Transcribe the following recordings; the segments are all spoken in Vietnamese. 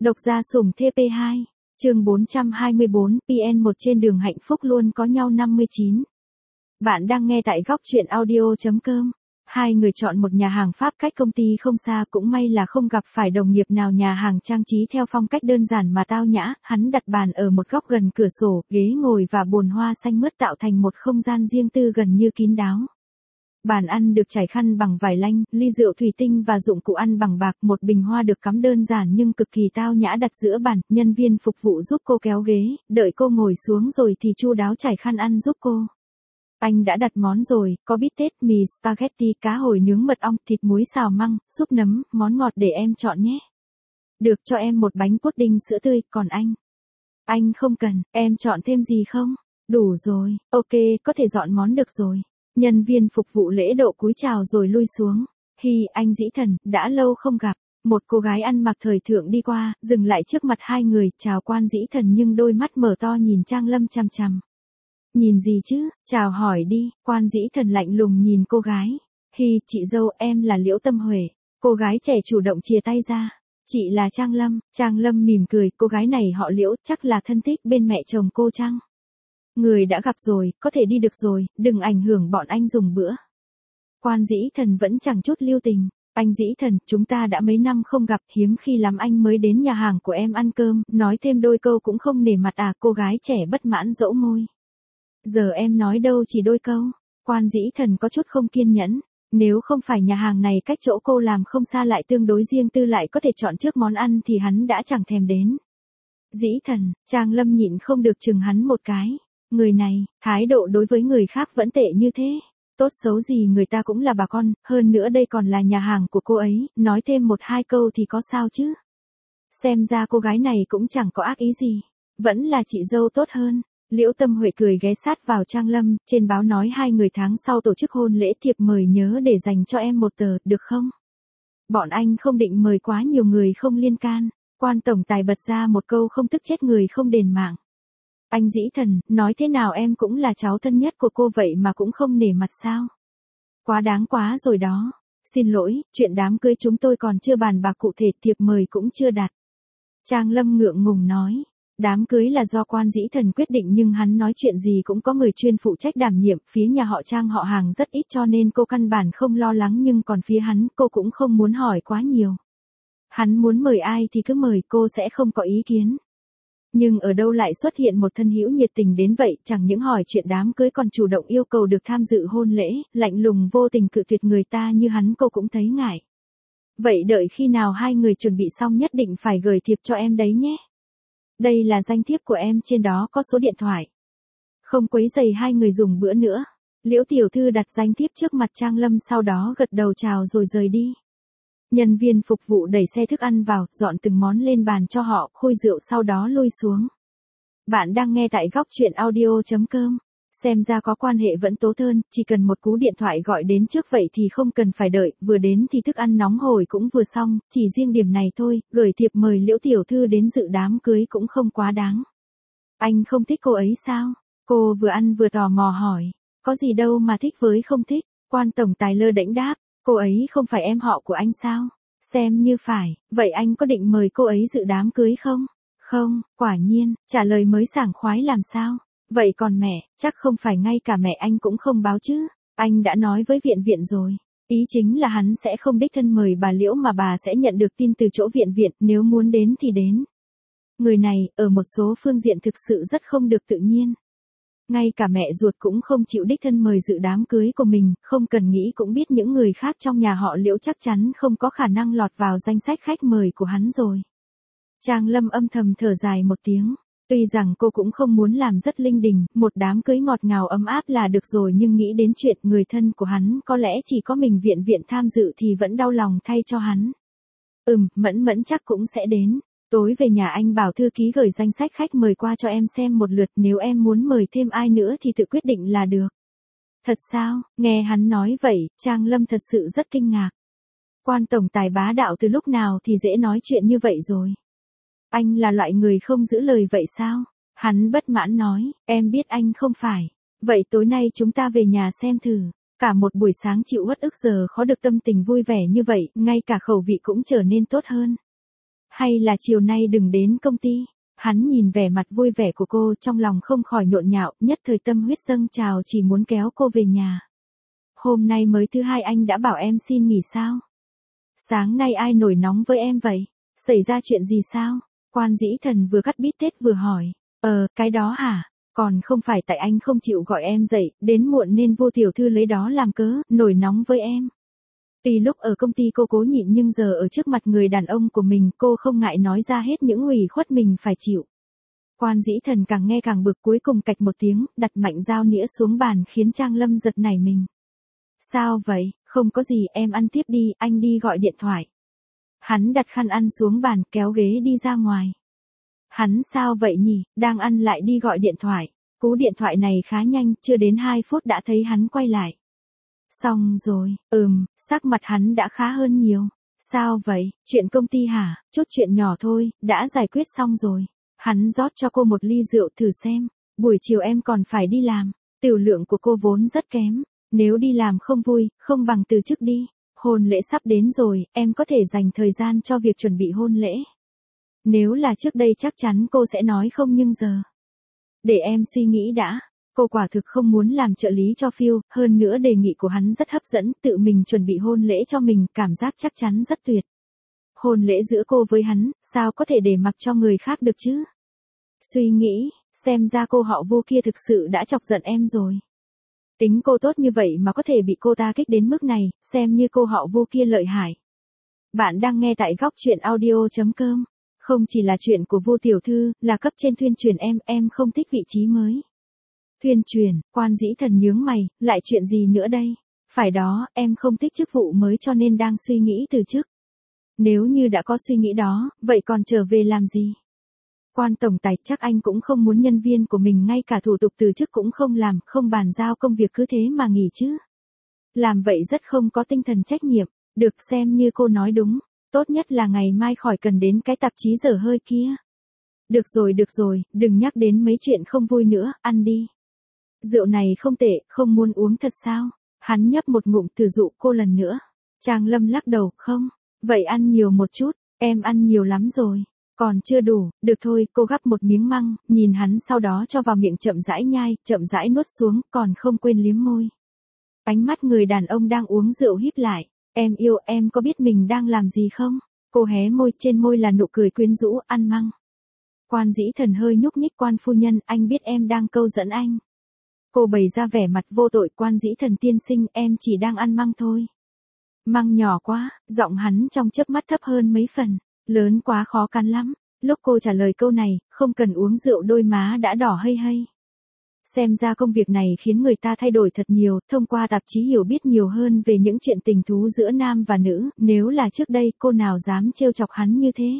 Độc gia sủng TP2, chương 424, PN1 trên đường hạnh phúc luôn có nhau 59. Bạn đang nghe tại góc truyện audio.com. Hai người chọn một nhà hàng Pháp cách công ty không xa, cũng may là không gặp phải đồng nghiệp nào. Nhà hàng trang trí theo phong cách đơn giản mà tao nhã, hắn đặt bàn ở một góc gần cửa sổ, ghế ngồi và bồn hoa xanh mướt tạo thành một không gian riêng tư gần như kín đáo. Bàn ăn được trải khăn bằng vải lanh, ly rượu thủy tinh và dụng cụ ăn bằng bạc, một bình hoa được cắm đơn giản nhưng cực kỳ tao nhã đặt giữa bàn. Nhân viên phục vụ giúp cô kéo ghế, đợi cô ngồi xuống rồi thì chu đáo trải khăn ăn giúp cô. Anh đã đặt món rồi, có bít tết, mì spaghetti, cá hồi nướng mật ong, thịt muối xào măng, súp nấm, món ngọt để em chọn nhé. Được, cho em một bánh pudding sữa tươi, còn anh? Anh không cần, em chọn thêm gì không? Đủ rồi, ok, có thể dọn món được rồi. Nhân viên phục vụ lễ độ cúi chào rồi lui xuống. Hi, anh Dĩ Thần, đã lâu không gặp. Một cô gái ăn mặc thời thượng đi qua, dừng lại trước mặt hai người, chào Quan Dĩ Thần nhưng đôi mắt mở to nhìn Trang Lâm chằm chằm. Nhìn gì chứ, chào hỏi đi. Quan Dĩ Thần lạnh lùng nhìn cô gái. Hi, chị dâu, em là Liễu Tâm Huệ. Cô gái trẻ chủ động chìa tay ra. Chị là Trang Lâm. Trang Lâm mỉm cười, cô gái này họ Liễu, chắc là thân thích bên mẹ chồng cô chăng? Người đã gặp rồi, có thể đi được rồi, đừng ảnh hưởng bọn anh dùng bữa. Quan Dĩ Thần vẫn chẳng chút lưu tình. Anh Dĩ Thần, chúng ta đã mấy năm không gặp, hiếm khi lắm anh mới đến nhà hàng của em ăn cơm, nói thêm đôi câu cũng không nể mặt à? Cô gái trẻ bất mãn dẫu môi. Giờ em nói đâu chỉ đôi câu. Quan Dĩ Thần có chút không kiên nhẫn. Nếu không phải nhà hàng này cách chỗ cô làm không xa lại tương đối riêng tư, lại có thể chọn trước món ăn thì hắn đã chẳng thèm đến. Dĩ Thần, Trang Lâm nhịn không được chừng hắn một cái. Người này, thái độ đối với người khác vẫn tệ như thế. Tốt xấu gì người ta cũng là bà con, hơn nữa đây còn là nhà hàng của cô ấy, nói thêm một hai câu thì có sao chứ. Xem ra cô gái này cũng chẳng có ác ý gì. Vẫn là chị dâu tốt hơn. Liễu Tâm Huệ cười ghé sát vào Trang Lâm, trên báo nói hai người tháng sau tổ chức hôn lễ, thiệp mời nhớ để dành cho em một tờ, được không? Bọn anh không định mời quá nhiều người không liên can. Quan tổng tài bật ra một câu không tức chết người không đền mạng. Anh Dĩ Thần, nói thế nào em cũng là cháu thân nhất của cô vậy mà cũng không nể mặt sao? Quá đáng quá rồi đó. Xin lỗi, chuyện đám cưới chúng tôi còn chưa bàn bạc cụ thể, thiệp mời cũng chưa đặt. Trang Lâm ngượng ngùng nói. Đám cưới là do Quan Dĩ Thần quyết định nhưng hắn nói chuyện gì cũng có người chuyên phụ trách đảm nhiệm, phía nhà họ Trang họ hàng rất ít cho nên cô căn bản không lo lắng, nhưng còn phía hắn, cô cũng không muốn hỏi quá nhiều. Hắn muốn mời ai thì cứ mời, cô sẽ không có ý kiến. Nhưng ở đâu lại xuất hiện một thân hữu nhiệt tình đến vậy, chẳng những hỏi chuyện đám cưới còn chủ động yêu cầu được tham dự hôn lễ, lạnh lùng vô tình cự tuyệt người ta như hắn, cô cũng thấy ngại. Vậy đợi khi nào hai người chuẩn bị xong nhất định phải gửi thiệp cho em đấy nhé. Đây là danh thiếp của em, trên đó có số điện thoại. Không quấy rầy hai người dùng bữa nữa. Liễu tiểu thư đặt danh thiếp trước mặt Trang Lâm, sau đó gật đầu chào rồi rời đi. Nhân viên phục vụ đẩy xe thức ăn vào, dọn từng món lên bàn cho họ, khui rượu sau đó lui xuống. Bạn đang nghe tại góc truyện audio.com. Xem ra có quan hệ vẫn tốt hơn, chỉ cần một cú điện thoại gọi đến trước vậy thì không cần phải đợi, vừa đến thì thức ăn nóng hổi cũng vừa xong, chỉ riêng điểm này thôi, gửi thiệp mời Liễu tiểu thư đến dự đám cưới cũng không quá đáng. Anh không thích cô ấy sao? Cô vừa ăn vừa tò mò hỏi. Có gì đâu mà thích với không thích, Quan tổng tài lơ đễnh đáp. Cô ấy không phải em họ của anh sao? Xem như phải, vậy anh có định mời cô ấy dự đám cưới không? Không, quả nhiên, trả lời mới sảng khoái làm sao? Vậy còn mẹ, chắc không phải ngay cả mẹ anh cũng không báo chứ? Anh đã nói với viện rồi. Ý chính là hắn sẽ không đích thân mời bà Liễu mà bà sẽ nhận được tin từ chỗ viện, nếu muốn đến thì đến. Người này, ở một số phương diện thực sự rất không được tự nhiên. Ngay cả mẹ ruột cũng không chịu đích thân mời dự đám cưới của mình, không cần nghĩ cũng biết những người khác trong nhà họ Liễu chắc chắn không có khả năng lọt vào danh sách khách mời của hắn rồi. Trang Lâm âm thầm thở dài một tiếng. Tuy rằng cô cũng không muốn làm rất linh đình, một đám cưới ngọt ngào ấm áp là được rồi, nhưng nghĩ đến chuyện người thân của hắn có lẽ chỉ có mình viện tham dự thì vẫn đau lòng thay cho hắn. Mẫn Mẫn chắc cũng sẽ đến. Tối về nhà anh bảo thư ký gửi danh sách khách mời qua cho em xem một lượt, nếu em muốn mời thêm ai nữa thì tự quyết định là được. Thật sao? Nghe hắn nói vậy, Trang Lâm thật sự rất kinh ngạc. Quan tổng tài bá đạo từ lúc nào thì dễ nói chuyện như vậy rồi. Anh là loại người không giữ lời vậy sao? Hắn bất mãn nói, em biết anh không phải. Vậy tối nay chúng ta về nhà xem thử. Cả một buổi sáng chịu uất ức giờ khó được tâm tình vui vẻ như vậy, ngay cả khẩu vị cũng trở nên tốt hơn. Hay là chiều nay đừng đến công ty? Hắn nhìn vẻ mặt vui vẻ của cô trong lòng không khỏi nhộn nhạo, nhất thời tâm huyết dâng trào chỉ muốn kéo cô về nhà. Hôm nay mới thứ hai anh đã bảo em xin nghỉ sao? Sáng nay ai nổi nóng với em vậy? Xảy ra chuyện gì sao? Quan Dĩ Thần vừa cắt bít tết vừa hỏi. Cái đó hả? Còn không phải tại anh không chịu gọi em dậy, đến muộn nên Vô tiểu thư lấy đó làm cớ, nổi nóng với em. Tuy lúc ở công ty cô cố nhịn nhưng giờ ở trước mặt người đàn ông của mình cô không ngại nói ra hết những ủy khuất mình phải chịu. Quan Dĩ Thần càng nghe càng bực, cuối cùng cạch một tiếng, đặt mạnh dao nĩa xuống bàn khiến Trang Lâm giật nảy mình. Sao vậy? Không có gì, em ăn tiếp đi, anh đi gọi điện thoại. Hắn đặt khăn ăn xuống bàn, kéo ghế đi ra ngoài. Hắn sao vậy nhỉ, đang ăn lại đi gọi điện thoại. Cú điện thoại này khá nhanh, chưa đến 2 phút đã thấy hắn quay lại. Xong rồi, sắc mặt hắn đã khá hơn nhiều. Sao vậy, chuyện công ty hả, chút chuyện nhỏ thôi, đã giải quyết xong rồi. Hắn rót cho cô một ly rượu thử xem, buổi chiều em còn phải đi làm, tiểu lượng của cô vốn rất kém, nếu đi làm không vui, không bằng từ chức đi. Hôn lễ sắp đến rồi, em có thể dành thời gian cho việc chuẩn bị hôn lễ. Nếu là trước đây chắc chắn cô sẽ nói không nhưng giờ. Để em suy nghĩ đã. Cô quả thực không muốn làm trợ lý cho Phil, hơn nữa đề nghị của hắn rất hấp dẫn, tự mình chuẩn bị hôn lễ cho mình, cảm giác chắc chắn rất tuyệt. Hôn lễ giữa cô với hắn, sao có thể để mặc cho người khác được chứ? Suy nghĩ, xem ra cô họ Vô kia thực sự đã chọc giận em rồi. Tính cô tốt như vậy mà có thể bị cô ta kích đến mức này, xem như cô họ Vô kia lợi hại. Bạn đang nghe tại góc truyện audio.com. Không chỉ là chuyện của Vô tiểu thư, là cấp trên tuyên truyền em không thích vị trí mới. Tuyên truyền, Quan Dĩ Thần nhướng mày, lại chuyện gì nữa đây? Phải đó, em không thích chức vụ mới cho nên đang suy nghĩ từ chức. Nếu như đã có suy nghĩ đó, vậy còn trở về làm gì? Quan tổng tài, chắc anh cũng không muốn nhân viên của mình ngay cả thủ tục từ chức cũng không làm, không bàn giao công việc cứ thế mà nghỉ chứ. Làm vậy rất không có tinh thần trách nhiệm, được xem như cô nói đúng, tốt nhất là ngày mai khỏi cần đến cái tạp chí dở hơi kia. Được rồi, đừng nhắc đến mấy chuyện không vui nữa, ăn đi. Rượu này không tệ, không muốn uống thật sao? Hắn nhấp một ngụm thử dụ cô lần nữa. Trang Lâm lắc đầu, không. Vậy ăn nhiều một chút, em ăn nhiều lắm rồi. Còn chưa đủ, được thôi, cô gắp một miếng măng, nhìn hắn sau đó cho vào miệng chậm rãi nhai, chậm rãi nuốt xuống, còn không quên liếm môi. Ánh mắt người đàn ông đang uống rượu híp lại. Em yêu, em có biết mình đang làm gì không? Cô hé môi, trên môi là nụ cười quyến rũ, ăn măng. Quan Dĩ Thần hơi nhúc nhích, quan phu nhân, anh biết em đang câu dẫn anh. Cô bày ra vẻ mặt vô tội, Quan Dĩ Thần tiên sinh, em chỉ đang ăn măng thôi. Măng nhỏ quá, giọng hắn trong chớp mắt thấp hơn mấy phần, lớn quá khó cắn lắm. Lúc cô trả lời câu này, không cần uống rượu đôi má đã đỏ hây hây. Xem ra công việc này khiến người ta thay đổi thật nhiều, thông qua tạp chí hiểu biết nhiều hơn về những chuyện tình thú giữa nam và nữ, nếu là trước đây cô nào dám trêu chọc hắn như thế.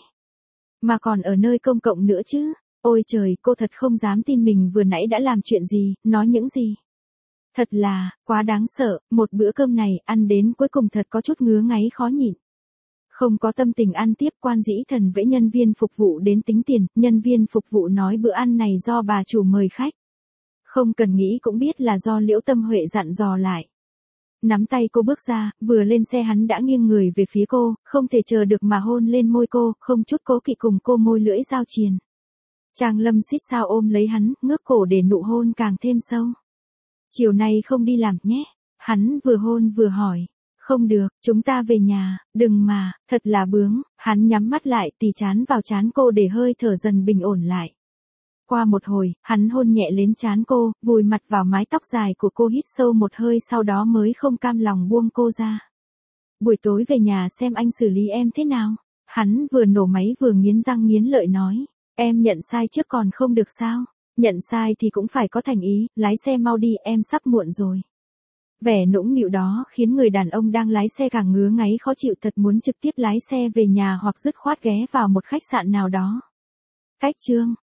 Mà còn ở nơi công cộng nữa chứ. Ôi trời, cô thật không dám tin mình vừa nãy đã làm chuyện gì, nói những gì. Thật là, quá đáng sợ, một bữa cơm này, ăn đến cuối cùng thật có chút ngứa ngáy khó nhịn. Không có tâm tình ăn tiếp, Quan Dĩ Thần vẫy nhân viên phục vụ đến tính tiền, nhân viên phục vụ nói bữa ăn này do bà chủ mời khách. Không cần nghĩ cũng biết là do Liễu Tâm Huệ dặn dò lại. Nắm tay cô bước ra, vừa lên xe hắn đã nghiêng người về phía cô, không thể chờ được mà hôn lên môi cô, không chút cố kỵ cùng cô môi lưỡi giao triền. Trang Lâm xít sao ôm lấy hắn, ngước cổ để nụ hôn càng thêm sâu. Chiều nay không đi làm nhé. Hắn vừa hôn vừa hỏi. Không được, chúng ta về nhà, đừng mà, thật là bướng. Hắn nhắm mắt lại, tì trán vào trán cô để hơi thở dần bình ổn lại. Qua một hồi, hắn hôn nhẹ lên trán cô, vùi mặt vào mái tóc dài của cô, hít sâu một hơi sau đó mới không cam lòng buông cô ra. Buổi tối về nhà xem anh xử lý em thế nào. Hắn vừa nổ máy vừa nghiến răng nghiến lợi nói. Em nhận sai trước còn không được sao? Nhận sai thì cũng phải có thành ý, lái xe mau đi, em sắp muộn rồi. Vẻ nũng nịu đó khiến người đàn ông đang lái xe càng ngứa ngáy khó chịu, thật muốn trực tiếp lái xe về nhà hoặc dứt khoát ghé vào một khách sạn nào đó. Cách chương